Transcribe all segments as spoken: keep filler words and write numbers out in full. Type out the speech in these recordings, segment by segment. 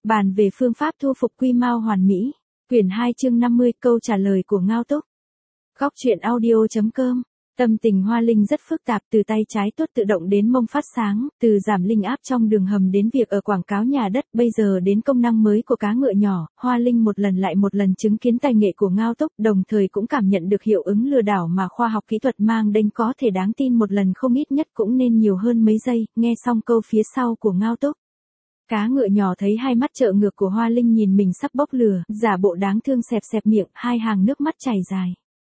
Bàn về phương pháp thu phục quy mao hoàn mỹ. Quyển hai chương năm mươi, câu trả lời của Ngao Túc. Góc truyện audio chấm com. Tâm tình Hoa Linh rất phức tạp, từ tay trái tuốt tự động đến mông phát sáng, từ giảm linh áp trong đường hầm đến việc ở quảng cáo nhà đất, bây giờ đến công năng mới của cá ngựa nhỏ. Hoa Linh một lần lại một lần chứng kiến tài nghệ của Ngao Túc, đồng thời cũng cảm nhận được hiệu ứng lừa đảo mà khoa học kỹ thuật mang đến có thể đáng tin một lần không ít nhất cũng nên nhiều hơn mấy giây. Nghe xong câu phía sau của Ngao Túc, cá ngựa nhỏ thấy hai mắt trợn ngược của Hoa Linh nhìn mình sắp bốc lửa, giả bộ đáng thương xẹp xẹp miệng, hai hàng nước mắt chảy dài.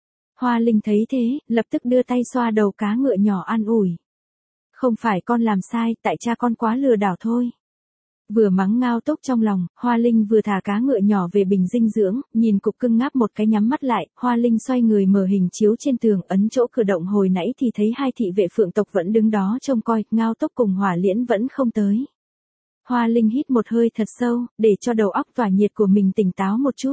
Hoa Linh thấy thế, lập tức đưa tay xoa đầu cá ngựa nhỏ an ủi. Không phải con làm sai, tại cha con quá lừa đảo thôi. Vừa mắng Ngao Túc trong lòng, Hoa Linh vừa thả cá ngựa nhỏ về bình dinh dưỡng, nhìn cục cưng ngáp một cái nhắm mắt lại, Hoa Linh xoay người mở hình chiếu trên tường, ấn chỗ cử động hồi nãy thì thấy hai thị vệ phượng tộc vẫn đứng đó trông coi, Ngao Túc cùng Hỏa Liễn vẫn không tới. Hoa Linh hít một hơi thật sâu, để cho đầu óc tỏa nhiệt của mình tỉnh táo một chút.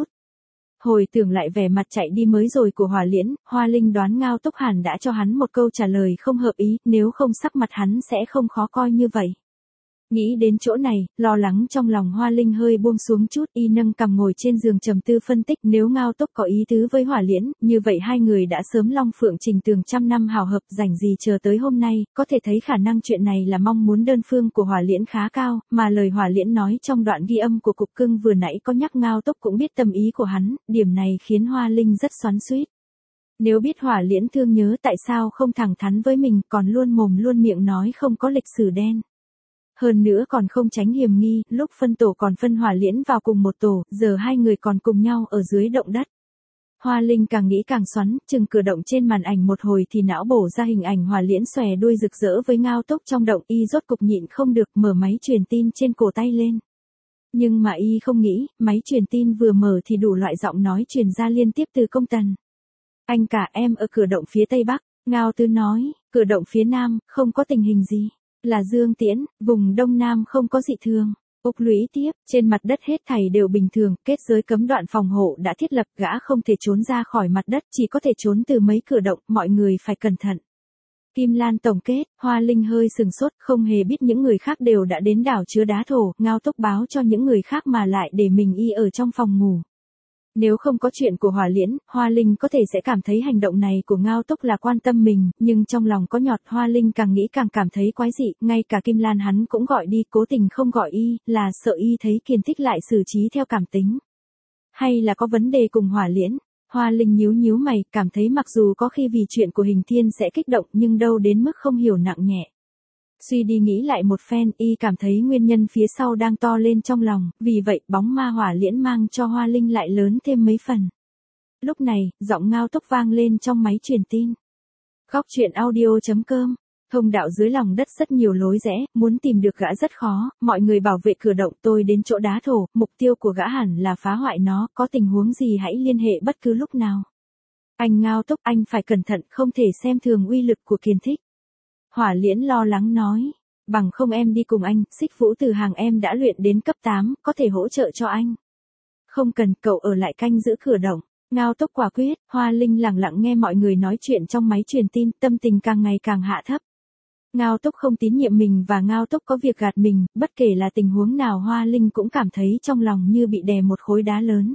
Hồi tưởng lại vẻ mặt chạy đi mới rồi của Hỏa Liễn, Hoa Linh đoán Ngao Túc hẳn đã cho hắn một câu trả lời không hợp ý, nếu không sắc mặt hắn sẽ không khó coi như vậy. Nghĩ đến chỗ này, lo lắng trong lòng Hoa Linh hơi buông xuống chút, y nâng cằm ngồi trên giường trầm tư phân tích, nếu Ngao Túc có ý tứ với Hỏa Liễn, như vậy hai người đã sớm long phượng trình tường trăm năm hào hợp, rảnh gì chờ tới hôm nay, có thể thấy khả năng chuyện này là mong muốn đơn phương của Hỏa Liễn khá cao, mà lời Hỏa Liễn nói trong đoạn ghi âm của cục cưng vừa nãy có nhắc Ngao Túc cũng biết tâm ý của hắn, điểm này khiến Hoa Linh rất xoắn xuýt. Nếu biết Hỏa Liễn thương nhớ tại sao không thẳng thắn với mình, còn luôn mồm luôn miệng nói không có lịch sử đen. Hơn nữa còn không tránh hiểm nghi, lúc phân tổ còn phân Hỏa Liễn vào cùng một tổ, giờ hai người còn cùng nhau ở dưới động đất. Hoa Linh càng nghĩ càng xoắn, chừng cử động trên màn ảnh một hồi thì não bổ ra hình ảnh Hỏa Liễn xòe đuôi rực rỡ với Ngao Túc trong động, y rốt cục nhịn không được mở máy truyền tin trên cổ tay lên. Nhưng mà y không nghĩ, máy truyền tin vừa mở thì đủ loại giọng nói truyền ra liên tiếp từ công tần. Anh cả em ở cửa động phía tây bắc, Ngao Tư nói, cửa động phía nam, không có tình hình gì. Là Dương Tiễn, vùng đông nam không có dị thường. Úc Lũy tiếp, trên mặt đất hết thảy đều bình thường, kết giới cấm đoạn phòng hộ đã thiết lập, gã không thể trốn ra khỏi mặt đất, chỉ có thể trốn từ mấy cửa động, mọi người phải cẩn thận. Kim Lan tổng kết, Hoa Linh hơi sừng sốt, không hề biết những người khác đều đã đến đảo chứa đá thổ, Ngao Túc báo cho những người khác mà lại để mình y ở trong phòng ngủ. Nếu không có chuyện của Hỏa Liễn, Hoa Linh có thể sẽ cảm thấy hành động này của Ngao Túc là quan tâm mình, nhưng trong lòng có nhọt, Hoa Linh càng nghĩ càng cảm thấy quái dị, ngay cả Kim Lan hắn cũng gọi đi, cố tình không gọi y, là sợ y thấy Kiền Thích lại xử trí theo cảm tính. Hay là có vấn đề cùng Hỏa Liễn? Hoa Linh nhíu nhíu mày, cảm thấy mặc dù có khi vì chuyện của Hình Thiên sẽ kích động nhưng đâu đến mức không hiểu nặng nhẹ. Suy đi nghĩ lại một phen, y cảm thấy nguyên nhân phía sau đang to lên trong lòng, vì vậy bóng ma Hỏa Liễn mang cho Hoa Linh lại lớn thêm mấy phần. Lúc này, giọng Ngao Túc vang lên trong máy truyền tin. Góc truyện audio chấm com. Thông đạo dưới lòng đất rất nhiều lối rẽ, muốn tìm được gã rất khó, mọi người bảo vệ cửa động, tôi đến chỗ đá thổ, mục tiêu của gã hẳn là phá hoại nó, có tình huống gì hãy liên hệ bất cứ lúc nào. Anh Ngao Túc, anh phải cẩn thận, không thể xem thường uy lực của Kiền Thích. Hỏa Liễn lo lắng nói, bằng không em đi cùng anh, Xích Vũ từ hàng em đã luyện đến cấp tám, có thể hỗ trợ cho anh. Không cần, cậu ở lại canh giữ cửa động. Ngao Túc quả quyết. Hoa Linh lặng lặng nghe mọi người nói chuyện trong máy truyền tin, tâm tình càng ngày càng hạ thấp. Ngao Túc không tín nhiệm mình và Ngao Túc có việc gạt mình, bất kể là tình huống nào Hoa Linh cũng cảm thấy trong lòng như bị đè một khối đá lớn.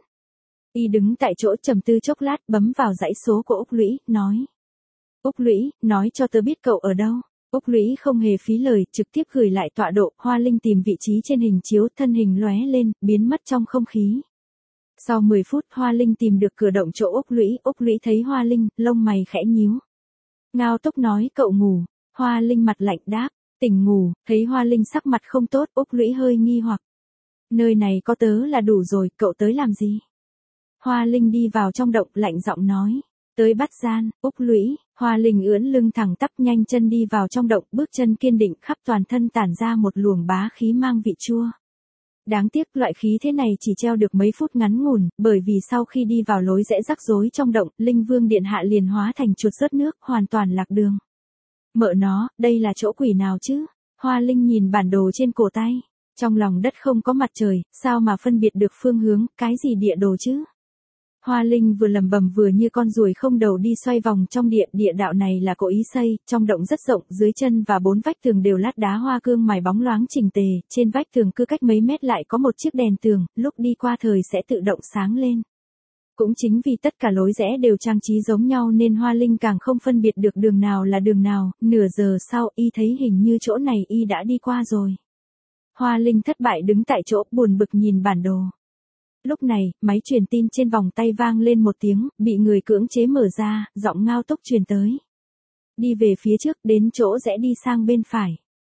Y đứng tại chỗ trầm tư chốc lát, bấm vào dãy số của Úc Lũy, nói. Úc Lũy, nói cho tớ biết cậu ở đâu. Úc Lũy không hề phí lời, trực tiếp gửi lại tọa độ, Hoa Linh tìm vị trí trên hình chiếu, thân hình lóe lên, biến mất trong không khí. Sau mười phút, Hoa Linh tìm được cửa động chỗ Úc Lũy, Úc Lũy thấy Hoa Linh, lông mày khẽ nhíu. Ngao Túc nói, cậu ngủ. Hoa Linh mặt lạnh đáp, tỉnh ngủ, thấy Hoa Linh sắc mặt không tốt, Úc Lũy hơi nghi hoặc. Nơi này có tớ là đủ rồi, cậu tới làm gì? Hoa Linh đi vào trong động, lạnh giọng nói. Tới bắt gian, Úc Lũy. Hoa Linh ưỡn lưng thẳng tắp nhanh chân đi vào trong động, bước chân kiên định, khắp toàn thân tản ra một luồng bá khí mang vị chua. Đáng tiếc loại khí thế này chỉ treo được mấy phút ngắn ngủn, bởi vì sau khi đi vào lối rẽ rắc rối trong động, Linh Vương Điện Hạ liền hóa thành chuột rớt nước, hoàn toàn lạc đường. Mợ nó, đây là chỗ quỷ nào chứ? Hoa Linh nhìn bản đồ trên cổ tay. Trong lòng đất không có mặt trời, sao mà phân biệt được phương hướng, cái gì địa đồ chứ? Hoa Linh vừa lầm bầm vừa như con ruồi không đầu đi xoay vòng trong địa, địa đạo này là cố ý xây, trong động rất rộng, dưới chân và bốn vách tường đều lát đá hoa cương mài bóng loáng chỉnh tề, trên vách tường cứ cách mấy mét lại có một chiếc đèn tường, lúc đi qua thời sẽ tự động sáng lên. Cũng chính vì tất cả lối rẽ đều trang trí giống nhau nên Hoa Linh càng không phân biệt được đường nào là đường nào, nửa giờ sau y thấy hình như chỗ này y đã đi qua rồi. Hoa Linh thất bại đứng tại chỗ buồn bực nhìn bản đồ. Lúc này, máy truyền tin trên vòng tay vang lên một tiếng, bị người cưỡng chế mở ra, giọng Ngao Túc truyền tới. Đi về phía trước, đến chỗ rẽ đi sang bên phải.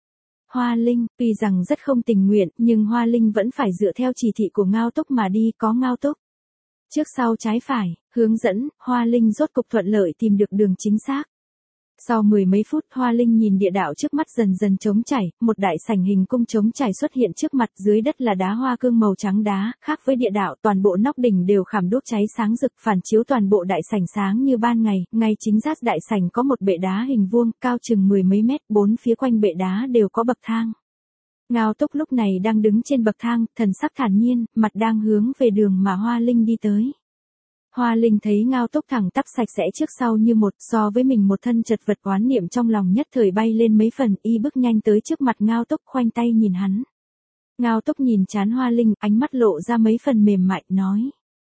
Hoa Linh, tuy rằng rất không tình nguyện, nhưng Hoa Linh vẫn phải dựa theo chỉ thị của Ngao Túc mà đi, có Ngao Túc. Trước sau trái phải, hướng dẫn, Hoa Linh rốt cục thuận lợi tìm được đường chính xác. Sau mười mấy phút, Hoa Linh nhìn địa đạo trước mắt dần dần trống trải, một đại sảnh hình cung trống trải xuất hiện trước mặt, dưới đất là đá hoa cương màu trắng đá, khác với địa đạo, toàn bộ nóc đỉnh đều khảm đuốc cháy sáng rực, phản chiếu toàn bộ đại sảnh sáng như ban ngày, ngay chính giác đại sảnh có một bệ đá hình vuông, cao chừng mười mấy mét, bốn phía quanh bệ đá đều có bậc thang. Ngao Túc lúc này đang đứng trên bậc thang, thần sắc thản nhiên, mặt đang hướng về đường mà Hoa Linh đi tới. Hoa Linh thấy Ngao Túc thẳng tắp sạch sẽ trước sau như một, so với mình một thân chật vật oán niệm trong lòng nhất thời bay lên mấy phần, y bước nhanh tới trước mặt Ngao Túc khoanh tay nhìn hắn. Ngao Túc nhìn trán Hoa Linh, ánh mắt lộ ra mấy phần mềm mại, nói.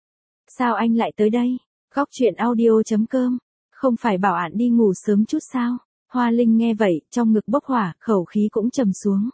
Sao anh lại tới đây? Góc truyện audio chấm com, không phải bảo ạn đi ngủ sớm chút sao? Hoa Linh nghe vậy, trong ngực bốc hỏa, khẩu khí cũng trầm xuống.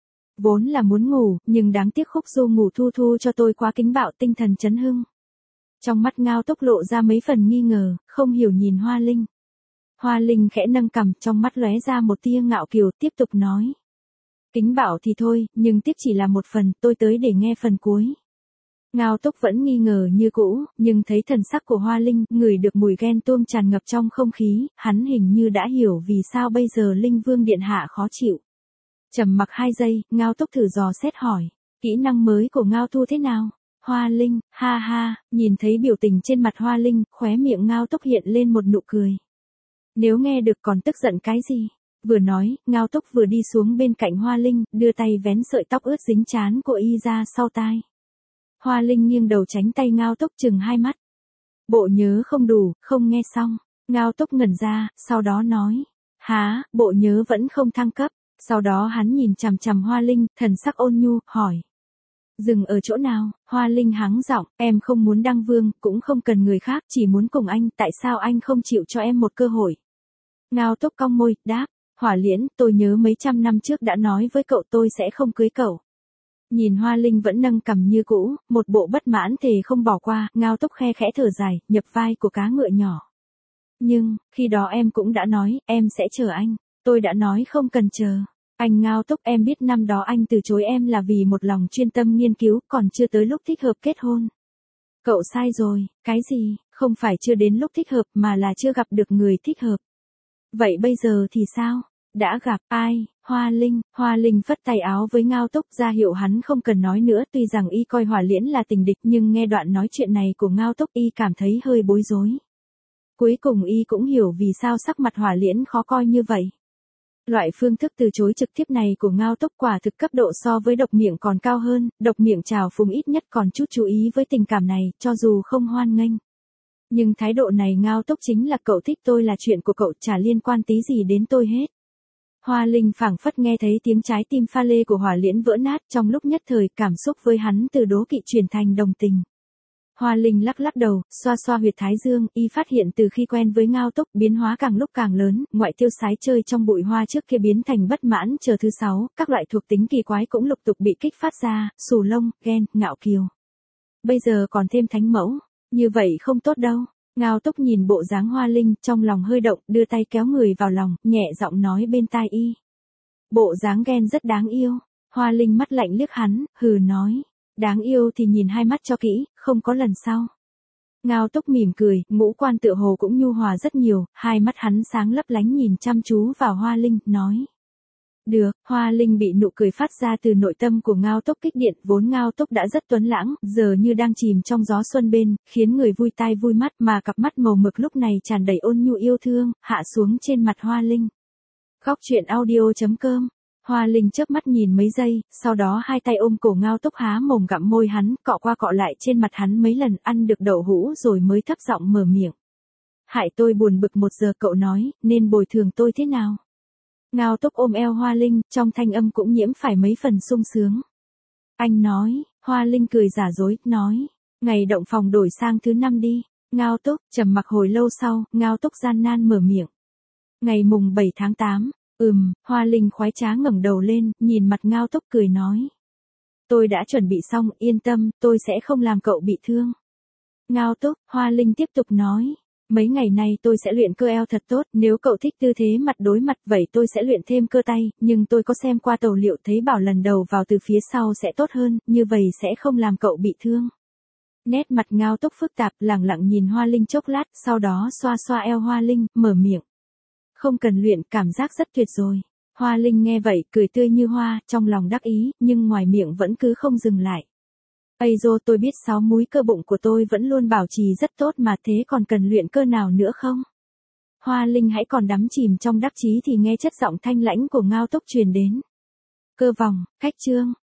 Vốn là muốn ngủ, nhưng đáng tiếc Khúc Du ngủ thu thu cho tôi quá kính bạo tinh thần chấn hưng. Trong mắt Ngao Túc lộ ra mấy phần nghi ngờ, không hiểu nhìn Hoa Linh. Hoa Linh khẽ nâng cằm, trong mắt lóe ra một tia ngạo kiều, tiếp tục nói. Kính bạo thì thôi, nhưng tiếc chỉ là một phần, tôi tới để nghe phần cuối. Ngao Túc vẫn nghi ngờ như cũ, nhưng thấy thần sắc của Hoa Linh, ngửi được mùi ghen tuông tràn ngập trong không khí, hắn hình như đã hiểu vì sao bây giờ Linh Vương Điện Hạ khó chịu. Trầm mặc hai giây, Ngao Túc thử dò xét hỏi, kỹ năng mới của Ngao Thu thế nào? Hoa Linh, ha ha, nhìn thấy biểu tình trên mặt Hoa Linh, khóe miệng Ngao Túc hiện lên một nụ cười. Nếu nghe được còn tức giận cái gì? Vừa nói, Ngao Túc vừa đi xuống bên cạnh Hoa Linh, đưa tay vén sợi tóc ướt dính trán của y ra sau tai. Hoa Linh nghiêng đầu tránh tay Ngao Túc chừng hai mắt. Bộ nhớ không đủ, không nghe xong. Ngao Túc ngẩn ra, sau đó nói. Há, bộ nhớ vẫn không thăng cấp. Sau đó hắn nhìn chằm chằm Hoa Linh, thần sắc ôn nhu, hỏi. Dừng ở chỗ nào? Hoa Linh hắng giọng, em không muốn đăng vương, cũng không cần người khác, chỉ muốn cùng anh, tại sao anh không chịu cho em một cơ hội? Ngao Túc cong môi, đáp, Hỏa Liễn, tôi nhớ mấy trăm năm trước đã nói với cậu tôi sẽ không cưới cậu. Nhìn Hoa Linh vẫn nâng cằm như cũ, một bộ bất mãn thề không bỏ qua, Ngao Túc khe khẽ thở dài, nhập vai của cá ngựa nhỏ. Nhưng, khi đó em cũng đã nói, em sẽ chờ anh, tôi đã nói không cần chờ. Anh Ngao Túc, em biết năm đó anh từ chối em là vì một lòng chuyên tâm nghiên cứu, còn chưa tới lúc thích hợp kết hôn. Cậu sai rồi, cái gì, không phải chưa đến lúc thích hợp mà là chưa gặp được người thích hợp. Vậy bây giờ thì sao? Đã gặp ai? Hoa Linh, Hoa Linh phất tay áo với Ngao Túc ra hiệu hắn không cần nói nữa, tuy rằng y coi Hỏa Liễn là tình địch nhưng nghe đoạn nói chuyện này của Ngao Túc y cảm thấy hơi bối rối. Cuối cùng y cũng hiểu vì sao sắc mặt Hỏa Liễn khó coi như vậy. Loại phương thức từ chối trực tiếp này của Ngao Túc quả thực cấp độ so với độc miệng còn cao hơn, độc miệng trào phúng ít nhất còn chút chú ý với tình cảm này, cho dù không hoan nghênh. Nhưng thái độ này Ngao Túc chính là cậu thích tôi là chuyện của cậu, chả liên quan tí gì đến tôi hết. Hoa Linh phảng phất nghe thấy tiếng trái tim pha lê của Hỏa Liễn vỡ nát, trong lúc nhất thời cảm xúc với hắn từ đố kỵ chuyển thành đồng tình. Hoa Linh lắc lắc đầu, xoa xoa huyệt thái dương, y phát hiện từ khi quen với Ngao Túc, biến hóa càng lúc càng lớn, ngoại tiêu sái chơi trong bụi hoa trước kia biến thành bất mãn chờ thứ sáu, các loại thuộc tính kỳ quái cũng lục tục bị kích phát ra, xù lông, ghen, ngạo kiều. Bây giờ còn thêm thánh mẫu, như vậy không tốt đâu. Ngao Túc nhìn bộ dáng Hoa Linh, trong lòng hơi động, đưa tay kéo người vào lòng, nhẹ giọng nói bên tai y. Bộ dáng ghen rất đáng yêu. Hoa Linh mắt lạnh liếc hắn, hừ nói. Đáng yêu thì nhìn hai mắt cho kỹ, không có lần sau. Ngao Túc mỉm cười, ngũ quan tựa hồ cũng nhu hòa rất nhiều, hai mắt hắn sáng lấp lánh nhìn chăm chú vào Hoa Linh, nói. Được, Hoa Linh bị nụ cười phát ra từ nội tâm của Ngao Túc kích điện, vốn Ngao Túc đã rất tuấn lãng, giờ như đang chìm trong gió xuân bên, khiến người vui tai vui mắt, mà cặp mắt màu mực lúc này tràn đầy ôn nhu yêu thương, hạ xuống trên mặt Hoa Linh. Góc truyện audio chấm com Hoa Linh chớp mắt nhìn mấy giây, sau đó hai tay ôm cổ Ngao Túc há mồm gặm môi hắn, cọ qua cọ lại trên mặt hắn mấy lần, ăn được đậu hũ rồi mới thấp giọng mở miệng. Hại tôi buồn bực một giờ, cậu nói, nên bồi thường tôi thế nào? Ngao Túc ôm eo Hoa Linh, trong thanh âm cũng nhiễm phải mấy phần sung sướng. Anh nói, Hoa Linh cười giả dối, nói, ngày động phòng đổi sang thứ năm đi. Ngao Túc, trầm mặc hồi lâu sau, Ngao Túc gian nan mở miệng. Ngày mùng bảy tháng tám, ừm, Hoa Linh khoái trá ngẩng đầu lên, nhìn mặt Ngao Túc cười nói. Tôi đã chuẩn bị xong, yên tâm, tôi sẽ không làm cậu bị thương. Ngao Túc, Hoa Linh tiếp tục nói. Mấy ngày nay tôi sẽ luyện cơ eo thật tốt, nếu cậu thích tư thế mặt đối mặt vậy tôi sẽ luyện thêm cơ tay, nhưng tôi có xem qua tàu liệu thấy bảo lần đầu vào từ phía sau sẽ tốt hơn, như vậy sẽ không làm cậu bị thương. Nét mặt Ngao Túc phức tạp, lẳng lặng nhìn Hoa Linh chốc lát, sau đó xoa xoa eo Hoa Linh, mở miệng. Không cần luyện, cảm giác rất tuyệt rồi. Hoa Linh nghe vậy, cười tươi như hoa, trong lòng đắc ý, nhưng ngoài miệng vẫn cứ không dừng lại. Ây dô, tôi biết sáu múi cơ bụng của tôi vẫn luôn bảo trì rất tốt mà, thế còn cần luyện cơ nào nữa không? Hoa Linh hãy còn đắm chìm trong đắc chí thì nghe chất giọng thanh lãnh của Ngao Túc truyền đến. Cơ vòng, khách trương.